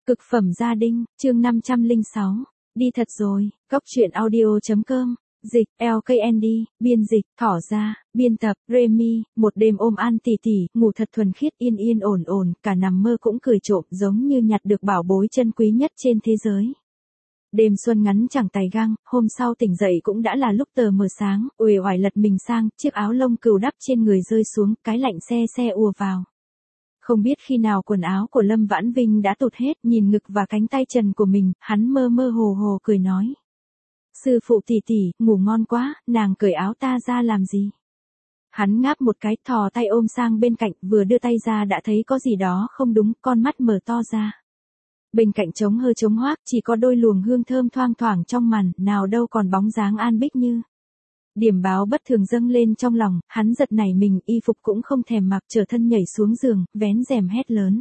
Cực phẩm gia đình, chương 506. Đi thật rồi, Cóc truyện audio.com. Dịch, LKND, biên dịch, Thỏ Ra, biên tập, Remy. Một đêm ôm An tỷ tỷ, ngủ thật thuần khiết yên yên ổn ổn, cả nằm mơ cũng cười trộm giống như nhặt được bảo bối chân quý nhất trên thế giới. Đêm xuân ngắn chẳng tày gang, hôm sau tỉnh dậy cũng đã là lúc tờ mờ sáng, uể oải lật mình sang, chiếc áo lông cừu đắp trên người rơi xuống, cái lạnh xe ùa vào. Không biết khi nào quần áo của Lâm Vãn Vinh đã tụt hết, nhìn ngực và cánh tay trần của mình, hắn mơ mơ hồ hồ cười nói. Sư phụ tỷ tỷ, ngủ ngon quá, nàng cởi áo ta ra làm gì? Hắn ngáp một cái, thò tay ôm sang bên cạnh, vừa đưa tay ra đã thấy có gì đó không đúng, con mắt mở to ra. Bên cạnh trống hơ trống hoác, chỉ có đôi luồng hương thơm thoang thoảng trong màn, nào đâu còn bóng dáng An Bích Như. Điểm báo bất thường dâng lên trong lòng, hắn giật nảy mình, y phục cũng không thèm mặc, trở thân nhảy xuống giường, vén rèm hét lớn.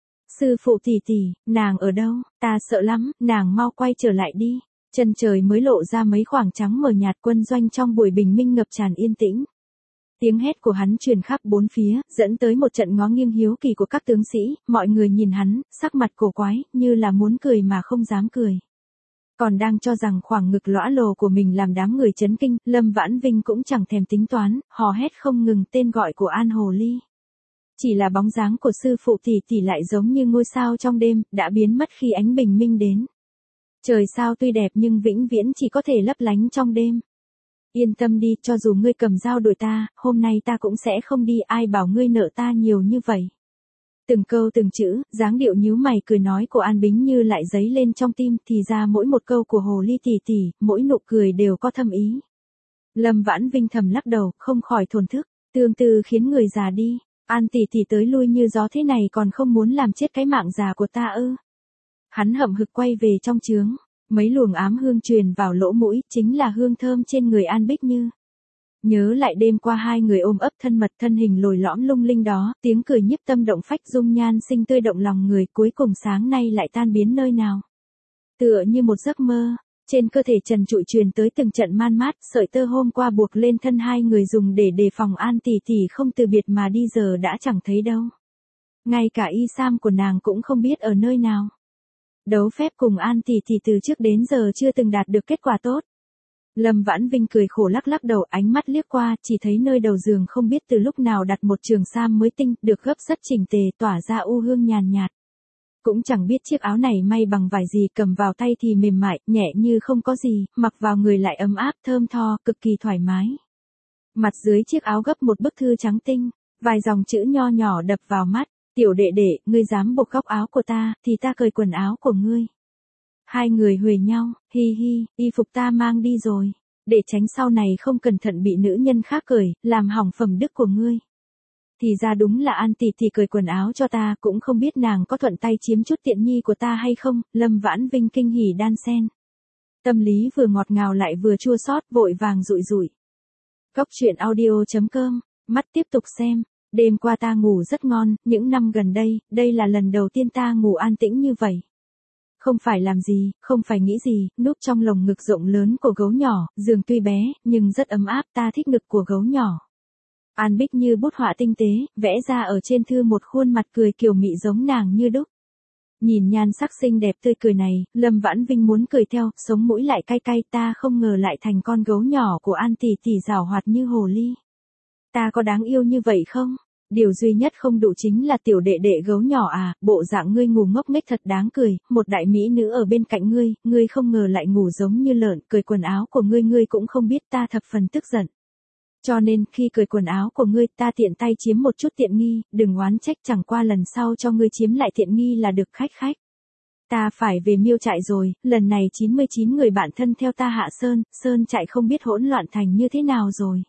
Sư phụ tỷ tỷ, nàng ở đâu? Ta sợ lắm, nàng mau quay trở lại đi. Chân trời mới lộ ra mấy khoảng trắng mờ nhạt, quân doanh trong buổi bình minh ngập tràn yên tĩnh. Tiếng hét của hắn truyền khắp bốn phía, dẫn tới một trận ngó nghiêng hiếu kỳ của các tướng sĩ, mọi người nhìn hắn, sắc mặt cổ quái, như là muốn cười mà không dám cười. Còn đang cho rằng khoảng ngực lõa lồ của mình làm đám người chấn kinh, Lâm Vãn Vinh cũng chẳng thèm tính toán, hò hét không ngừng tên gọi của An Hồ Ly. Chỉ là bóng dáng của sư phụ tỷ tỷ lại giống như ngôi sao trong đêm, đã biến mất khi ánh bình minh đến. Trời sao tuy đẹp nhưng vĩnh viễn chỉ có thể lấp lánh trong đêm. Yên tâm đi, cho dù ngươi cầm dao đuổi ta, hôm nay ta cũng sẽ không đi, ai bảo ngươi nợ ta nhiều như vậy. Từng câu từng chữ, dáng điệu nhíu mày cười nói của An Bính Như lại dấy lên trong tim, thì ra mỗi một câu của Hồ Ly tỷ tỷ, mỗi nụ cười đều có thâm ý. Lâm Vãn Vinh thầm lắc đầu, không khỏi thổn thức, tương tư khiến người già đi, An tỷ tỷ tới lui như gió thế này còn không muốn làm chết cái mạng già của ta ư. Hắn hậm hực quay về trong trướng, mấy luồng ám hương truyền vào lỗ mũi, chính là hương thơm trên người An Bích Như. Nhớ lại đêm qua hai người ôm ấp thân mật, thân hình lồi lõm lung linh đó, tiếng cười nhiếp tâm động phách, dung nhan xinh tươi động lòng người, cuối cùng sáng nay lại tan biến nơi nào. Tựa như một giấc mơ, trên cơ thể trần trụi truyền tới từng trận man mát, sợi tơ hôm qua buộc lên thân hai người dùng để đề phòng An tỷ tỷ không từ biệt mà đi giờ đã chẳng thấy đâu. Ngay cả y sam của nàng cũng không biết ở nơi nào. Đấu phép cùng An tỷ tỷ từ trước đến giờ chưa từng đạt được kết quả tốt. Lâm Vãn Vinh cười khổ lắc lắc đầu, ánh mắt liếc qua, chỉ thấy nơi đầu giường không biết từ lúc nào đặt một trường sam mới tinh, được gấp rất chỉnh tề, tỏa ra u hương nhàn nhạt. Cũng chẳng biết chiếc áo này may bằng vải gì, cầm vào tay thì mềm mại, nhẹ như không có gì, mặc vào người lại ấm áp, thơm tho, cực kỳ thoải mái. Mặt dưới chiếc áo gấp một bức thư trắng tinh, vài dòng chữ nho nhỏ đập vào mắt. Tiểu đệ đệ, ngươi dám buộc góc áo của ta, thì ta cởi quần áo của ngươi. Hai người huề nhau, hi hi, y phục ta mang đi rồi, để tránh sau này không cẩn thận bị nữ nhân khác cởi, làm hỏng phẩm đức của ngươi. Thì ra đúng là An tỷ tỷ cởi quần áo cho ta, cũng không biết nàng có thuận tay chiếm chút tiện nghi của ta hay không. Lâm Vãn Vinh kinh hỉ đan sen. Tâm lý vừa ngọt ngào lại vừa chua xót, vội vàng rụi rụi. Cóc truyện audio.com, mắt tiếp tục xem. Đêm qua ta ngủ rất ngon, những năm gần đây, đây là lần đầu tiên ta ngủ an tĩnh như vậy. Không phải làm gì, không phải nghĩ gì, núp trong lồng ngực rộng lớn của gấu nhỏ, giường tuy bé, nhưng rất ấm áp, ta thích ngực của gấu nhỏ. An Bích Như bút họa tinh tế, vẽ ra ở trên thư một khuôn mặt cười kiều mị giống nàng như đúc. Nhìn nhan sắc xinh đẹp tươi cười này, Lâm Vãn Vinh muốn cười theo, sống mũi lại cay cay, ta không ngờ lại thành con gấu nhỏ của An tỷ tỷ giảo hoạt như hồ ly. Ta có đáng yêu như vậy không? Điều duy nhất không đủ chính là tiểu đệ đệ gấu nhỏ à, bộ dạng ngươi ngủ ngốc nghếch thật đáng cười, một đại mỹ nữ ở bên cạnh ngươi không ngờ lại ngủ giống như lợn, cởi quần áo của ngươi cũng không biết, ta thập phần tức giận. Cho nên, khi cởi quần áo của ngươi, ta tiện tay chiếm một chút tiện nghi, đừng oán trách, chẳng qua lần sau cho ngươi chiếm lại tiện nghi là được khách. Ta phải về Miêu trại rồi, lần này 99 người bạn thân theo ta hạ sơn trại không biết hỗn loạn thành như thế nào rồi.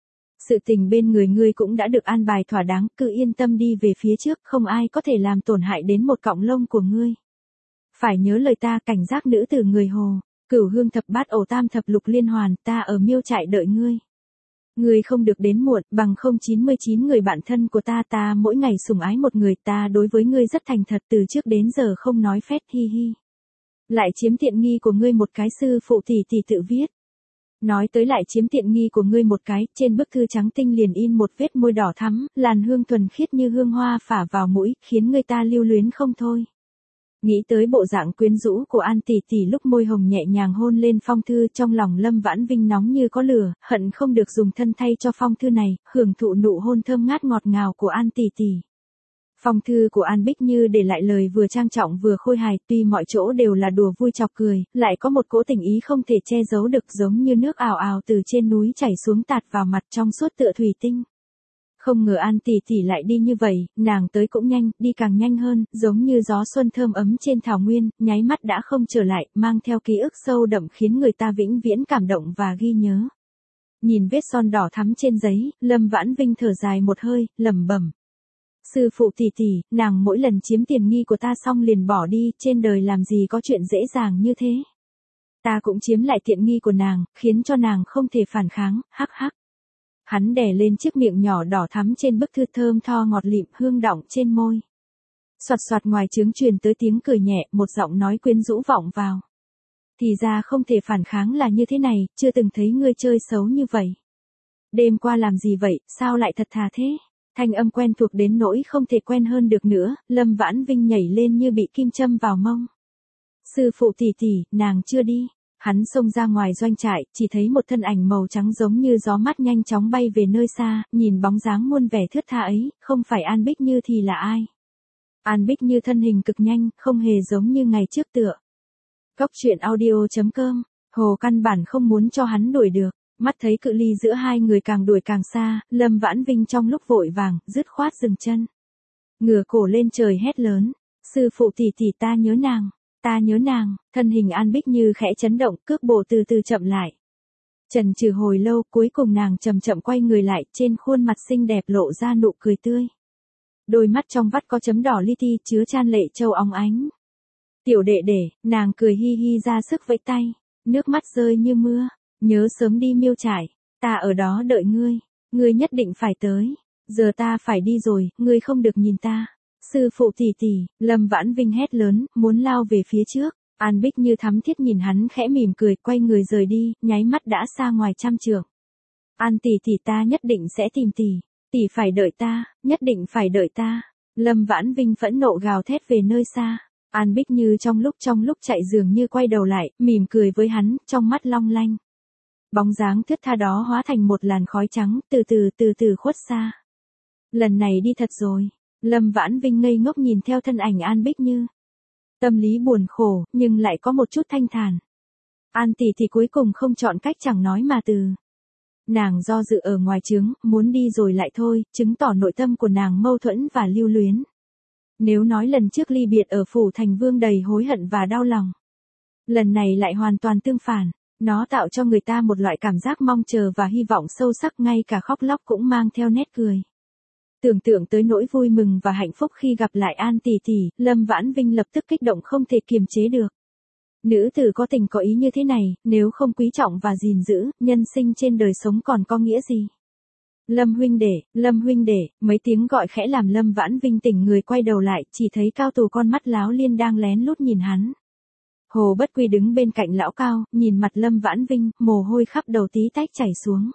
Sự tình bên người ngươi cũng đã được an bài thỏa đáng, cứ yên tâm đi về phía trước, không ai có thể làm tổn hại đến một cọng lông của ngươi. Phải nhớ lời ta, cảnh giác nữ tử người Hồ, cửu hương thập bát ổ tam thập lục liên hoàn, ta ở Miêu trại đợi ngươi. Ngươi không được đến muộn, bằng không 99 người bạn thân của ta mỗi ngày sủng ái một người, ta đối với ngươi rất thành thật, từ trước đến giờ không nói phét, hi hi. Lại chiếm tiện nghi của ngươi một cái, sư phụ tỷ tỷ tự viết. Nói tới lại chiếm tiện nghi của ngươi một cái, trên bức thư trắng tinh liền in một vết môi đỏ thắm, làn hương thuần khiết như hương hoa phả vào mũi, khiến người ta lưu luyến không thôi. Nghĩ tới bộ dạng quyến rũ của An tỷ tỷ lúc môi hồng nhẹ nhàng hôn lên phong thư, trong lòng Lâm Vãn Vinh nóng như có lửa, hận không được dùng thân thay cho phong thư này, hưởng thụ nụ hôn thơm ngát ngọt ngào của An tỷ tỷ. Phong thư của An Bích Như để lại lời vừa trang trọng vừa khôi hài, tuy mọi chỗ đều là đùa vui chọc cười, lại có một cỗ tình ý không thể che giấu được, giống như nước ào ào từ trên núi chảy xuống tạt vào mặt, trong suốt tựa thủy tinh. Không ngờ An tỷ tỷ lại đi như vậy, nàng tới cũng nhanh, đi càng nhanh hơn, giống như gió xuân thơm ấm trên thảo nguyên, nháy mắt đã không trở lại, mang theo ký ức sâu đậm khiến người ta vĩnh viễn cảm động và ghi nhớ. Nhìn vết son đỏ thắm trên giấy, Lâm Vãn Vinh thở dài một hơi, lẩm bẩm. Sư phụ tỷ tỷ, nàng mỗi lần chiếm tiền nghi của ta xong liền bỏ đi, trên đời làm gì có chuyện dễ dàng như thế. Ta cũng chiếm lại tiện nghi của nàng, khiến cho nàng không thể phản kháng, hắc hắc. Hắn đè lên chiếc miệng nhỏ đỏ thắm trên bức thư thơm tho ngọt lịm hương đọng trên môi. Soạt soạt ngoài trướng truyền tới tiếng cười nhẹ, một giọng nói quyến rũ vọng vào. Thì ra không thể phản kháng là như thế này, chưa từng thấy ngươi chơi xấu như vậy. Đêm qua làm gì vậy, sao lại thật thà thế? Thanh âm quen thuộc đến nỗi không thể quen hơn được nữa, Lâm Vãn Vinh nhảy lên như bị kim châm vào mông. Sư phụ tỷ tỷ, nàng chưa đi. Hắn xông ra ngoài doanh trại, chỉ thấy một thân ảnh màu trắng giống như gió mát nhanh chóng bay về nơi xa, nhìn bóng dáng muôn vẻ thướt tha ấy, không phải An Bích Như thì là ai? An Bích Như thân hình cực nhanh, không hề giống như ngày trước tựa. Cóc truyện audio.com, Hồ căn bản không muốn cho hắn đuổi được, mắt thấy cự ly giữa hai người càng đuổi càng xa, Lâm Vãn Vinh trong lúc vội vàng, dứt khoát dừng chân. Ngửa cổ lên trời hét lớn, sư phụ tỷ tỷ ta nhớ nàng. Ta nhớ nàng, thân hình An Bích Như khẽ chấn động, cước bộ từ từ chậm lại. Chần chừ hồi lâu, cuối cùng nàng chậm chậm quay người lại, trên khuôn mặt xinh đẹp lộ ra nụ cười tươi. Đôi mắt trong vắt có chấm đỏ li ti chứa chan lệ châu óng ánh. Tiểu đệ đệ, nàng cười hi hi ra sức vẫy tay, nước mắt rơi như mưa, nhớ sớm đi Miêu trại, ta ở đó đợi ngươi nhất định phải tới, giờ ta phải đi rồi, ngươi không được nhìn ta. Sư phụ tỷ tỷ, Lâm Vãn Vinh hét lớn, muốn lao về phía trước. An Bích Như thắm thiết nhìn hắn khẽ mỉm cười, quay người rời đi, nháy mắt đã xa ngoài trăm trượng. An tỷ tỷ ta nhất định sẽ tìm tỷ phải đợi ta, nhất định phải đợi ta. Lâm Vãn Vinh phẫn nộ gào thét về nơi xa. An Bích Như trong lúc chạy dường như quay đầu lại, mỉm cười với hắn, trong mắt long lanh. Bóng dáng thướt tha đó hóa thành một làn khói trắng, từ từ khuất xa. Lần này đi thật rồi. Lâm Vãn Vinh ngây ngốc nhìn theo thân ảnh An Bích Như. Tâm lý buồn khổ, nhưng lại có một chút thanh thản. An tỷ thì cuối cùng không chọn cách chẳng nói mà từ. Nàng do dự ở ngoài trướng, muốn đi rồi lại thôi, chứng tỏ nội tâm của nàng mâu thuẫn và lưu luyến. Nếu nói lần trước ly biệt ở phủ thành vương đầy hối hận và đau lòng. Lần này lại hoàn toàn tương phản, nó tạo cho người ta một loại cảm giác mong chờ và hy vọng sâu sắc, ngay cả khóc lóc cũng mang theo nét cười. Tưởng tượng tới nỗi vui mừng và hạnh phúc khi gặp lại An tỷ tỷ, Lâm Vãn Vinh lập tức kích động không thể kiềm chế được. Nữ tử có tình có ý như thế này, nếu không quý trọng và gìn giữ, nhân sinh trên đời sống còn có nghĩa gì? Lâm huynh đệ, mấy tiếng gọi khẽ làm Lâm Vãn Vinh tỉnh người, quay đầu lại, chỉ thấy Cao Tù con mắt láo liên đang lén lút nhìn hắn. Hồ Bất Quy đứng bên cạnh lão Cao, nhìn mặt Lâm Vãn Vinh, mồ hôi khắp đầu tí tách chảy xuống.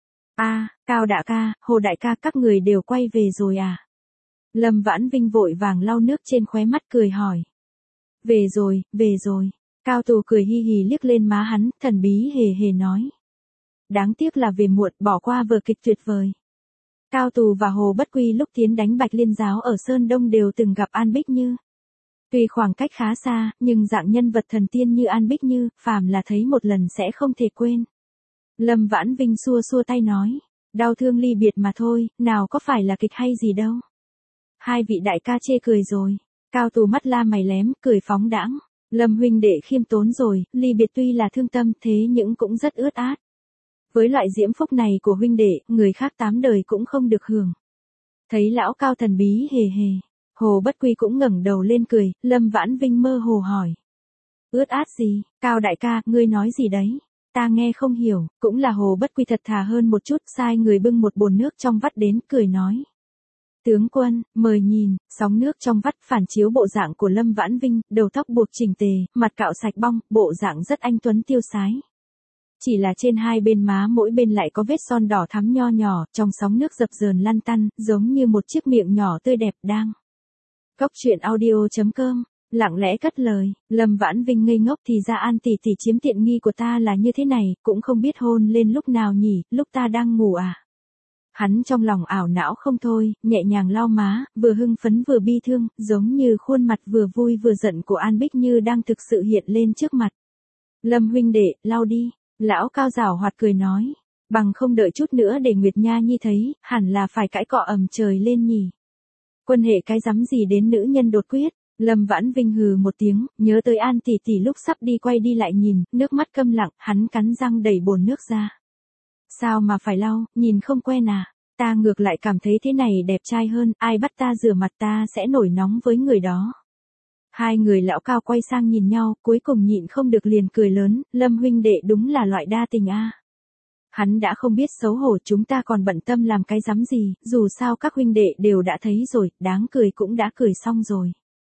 Cao đại ca, Hồ đại ca, các người đều quay về rồi à? Lâm Vãn Vinh vội vàng lau nước trên khóe mắt cười hỏi. Về rồi. Cao Tù cười hi hi liếc lên má hắn, thần bí hề nói. Đáng tiếc là về muộn, bỏ qua vở kịch tuyệt vời. Cao Tù và Hồ Bất Quy lúc tiến đánh Bạch Liên Giáo ở Sơn Đông đều từng gặp An Bích Như. Tuy khoảng cách khá xa, nhưng dạng nhân vật thần tiên như An Bích Như, phàm là thấy một lần sẽ không thể quên. Lâm Vãn Vinh xua tay nói. Đau thương ly biệt mà thôi, nào có phải là kịch hay gì đâu. Hai vị đại ca chê cười rồi. Cao Tù mắt la mày lém, cười phóng đãng. Lâm huynh đệ khiêm tốn rồi, ly biệt tuy là thương tâm thế nhưng cũng rất ướt át. Với loại diễm phúc này của huynh đệ, người khác 8 đời cũng không được hưởng. Thấy lão Cao thần bí hề. Hồ Bất Quy cũng ngẩng đầu lên cười, Lâm Vãn Vinh mơ hồ hỏi. Ướt át gì, Cao đại ca, ngươi nói gì đấy? Ta nghe không hiểu, cũng là Hồ Bất Quy thật thà hơn một chút, sai người bưng một bồn nước trong vắt đến, cười nói. Tướng quân, mời nhìn, sóng nước trong vắt phản chiếu bộ dạng của Lâm Vãn Vinh, đầu tóc buộc chỉnh tề, mặt cạo sạch bong, bộ dạng rất anh tuấn tiêu sái. Chỉ là trên hai bên má mỗi bên lại có vết son đỏ thắm nho nhỏ, trong sóng nước dập dờn lăn tăn, giống như một chiếc miệng nhỏ tươi đẹp đang. Cóc truyện audio.com lặng lẽ cất lời. Lâm Vãn Vinh ngây ngốc, thì ra An tỷ tỷ chiếm tiện nghi của ta là như thế này, cũng không biết hôn lên lúc nào nhỉ, lúc ta đang ngủ à? Hắn trong lòng ảo não không thôi, nhẹ nhàng lau má, vừa hưng phấn vừa bi thương, giống như khuôn mặt vừa vui vừa giận của An Bích Như đang thực sự hiện lên trước mặt. Lâm huynh đệ, lau đi. Lão Cao giảo hoạt cười nói. Bằng không đợi chút nữa để Nguyệt Nha Nhi thấy, hẳn là phải cãi cọ ầm trời lên nhỉ. Quân hệ cái rắm gì đến nữ nhân đột quyết. Lâm Vãn Vinh hừ một tiếng, nhớ tới An tỷ tỷ lúc sắp đi quay đi lại nhìn, nước mắt câm lặng, hắn cắn răng đẩy bồn nước ra. Sao mà phải lau, nhìn không quen à? Ta ngược lại cảm thấy thế này đẹp trai hơn, ai bắt ta rửa mặt ta sẽ nổi nóng với người đó. Hai người lão Cao quay sang nhìn nhau, cuối cùng nhịn không được liền cười lớn, Lâm huynh đệ đúng là loại đa tình a. Hắn đã không biết xấu hổ, chúng ta còn bận tâm làm cái rắm gì, dù sao các huynh đệ đều đã thấy rồi, đáng cười cũng đã cười xong rồi.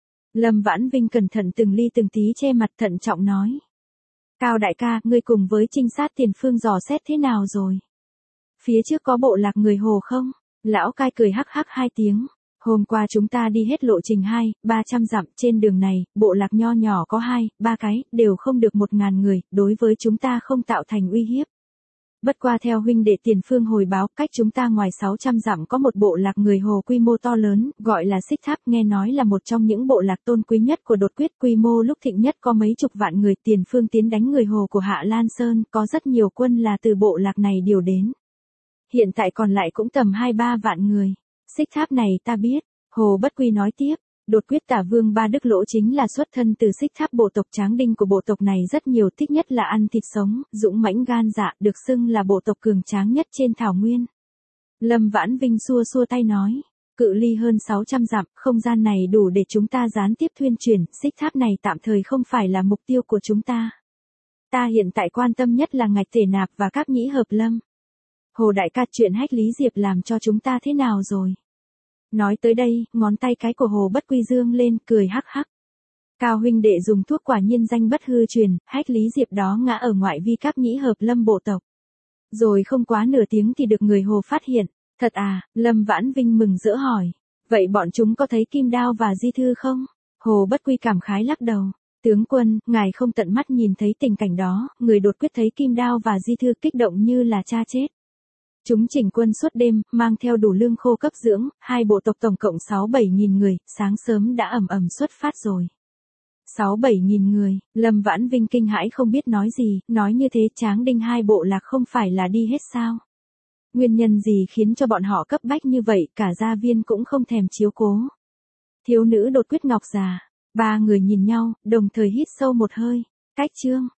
Lâm Vãn Vinh cẩn thận từng ly từng tí che mặt, thận trọng nói. Cao đại ca, ngươi cùng với trinh sát tiền phương dò xét thế nào rồi? Phía trước có bộ lạc người Hồ không? Lão Cai cười hắc hắc hai tiếng. Hôm qua chúng ta đi hết lộ trình 200-300 dặm, trên đường này, bộ lạc nho nhỏ có 2-3 cái, đều không được 1000 người, đối với chúng ta không tạo thành uy hiếp. Bất qua theo huynh đệ tiền phương hồi báo, cách chúng ta ngoài 600 dặm có một bộ lạc người Hồ quy mô to lớn, gọi là Xích Tháp, nghe nói là một trong những bộ lạc tôn quý nhất của đột quyết, quy mô lúc thịnh nhất có mấy chục vạn người. Tiền phương tiến đánh người Hồ của Hạ Lan Sơn, có rất nhiều quân là từ bộ lạc này điều đến. Hiện tại còn lại cũng tầm 2-3 vạn người. Xích Tháp này ta biết. Hồ Bất Quy nói tiếp. Đột quyết tả vương Ba Đức Lỗ chính là xuất thân từ Xích Tháp, bộ tộc tráng đinh của bộ tộc này rất nhiều, thích nhất là ăn thịt sống, dũng mãnh gan dạ, được xưng là bộ tộc cường tráng nhất trên thảo nguyên. Lâm Vãn Vinh xua xua tay nói. Cự ly hơn 600 dặm, không gian này đủ để chúng ta gián tiếp thuyên truyền, Xích Tháp này tạm thời không phải là mục tiêu của chúng ta. Ta hiện tại quan tâm nhất là Ngạch Tể Nạp và các nhĩ hợp lâm. Hồ đại ca, chuyện Hách Lý Diệp làm cho chúng ta thế nào rồi? Nói tới đây, ngón tay cái của Hồ Bất Quy dương lên, cười hắc hắc. Cao huynh đệ dùng thuốc quả nhiên danh bất hư truyền, Hách Lý Diệp đó ngã ở ngoại vi các nhĩ hợp lâm bộ tộc. Rồi không quá nửa tiếng thì được người Hồ phát hiện. Thật à? Lâm Vãn Vinh mừng rỡ hỏi. Vậy bọn chúng có thấy kim đao và di thư không? Hồ Bất Quy cảm khái lắc đầu. Tướng quân, ngài không tận mắt nhìn thấy tình cảnh đó, người đột quyết thấy kim đao và di thư kích động như là cha chết. Chúng chỉnh quân suốt đêm, mang theo đủ lương khô cấp dưỡng, hai bộ tộc tổng cộng 6-7 nghìn người, sáng sớm đã ầm xuất phát rồi. 6-7 nghìn người, Lâm Vãn Vinh kinh hãi không biết nói gì, nói như thế tráng đinh hai bộ lạc không phải là đi hết sao? Nguyên nhân gì khiến cho bọn họ cấp bách như vậy, cả gia viên cũng không thèm chiếu cố. Thiếu nữ đột quyết ngọc già, ba người nhìn nhau, đồng thời hít sâu một hơi, cách chương.